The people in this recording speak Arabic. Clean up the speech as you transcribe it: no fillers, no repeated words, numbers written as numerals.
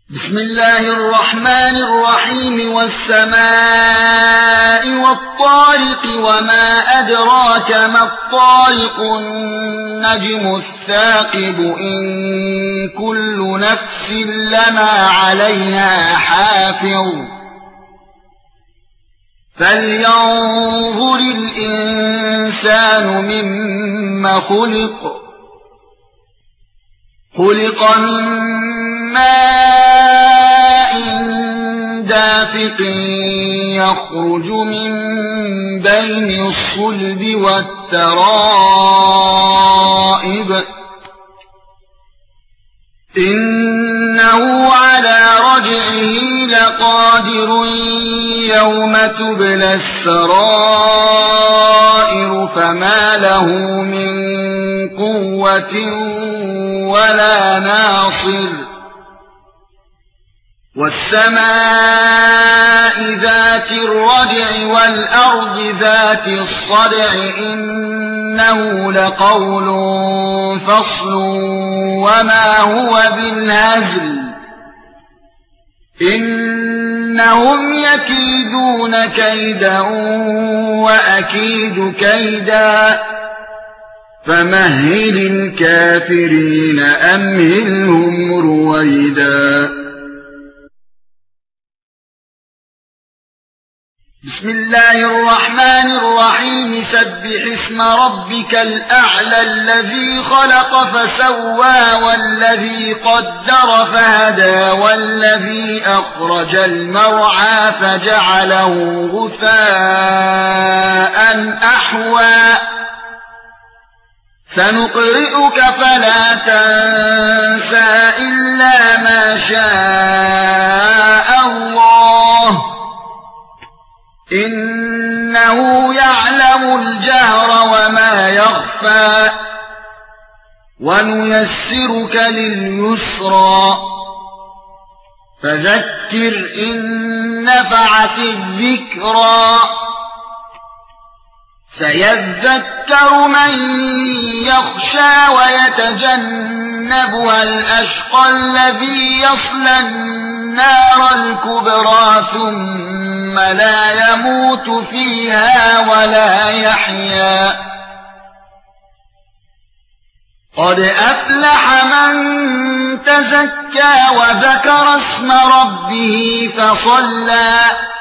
بسم الله الرحمن الرحيم والسماء والطارق وما أدراك ما الطارق النجم الثاقب إن كل نفس لما عليها حافظ فلينظر الإنسان مما خلق من ماء دافق يخرج من بين الصلب والترائب إنه على رجعه لقادر يوم تبلى السرائر فما له من قوة ولا ناصر والسماء ذات الرجع والأرض ذات الصدع إنه لقول فصل وما هو بالهزل إنهم يكيدون كيدا وأكيد كيدا فمهل الكافرين أمهلهم رويدا بسم الله الرحمن الرحيم سبح اسم ربك الأعلى الذي خلق فسوى والذي قدر فهدى والذي أخرج المرعى فجعله غثاء أحوى سنقرئك فلا تنسى إلا ما شاء الله إنه يعلم الجهر وما يخفى ونيسرك لليسرى فذكر إن نفعت الذكرى سيذكر من يخشى ويتجنبها الأشقى الذي يصلى النار الكبرى ثم لا يموت فيها ولا يحيا قد أفلح من تزكى وذكر اسم ربه فصلى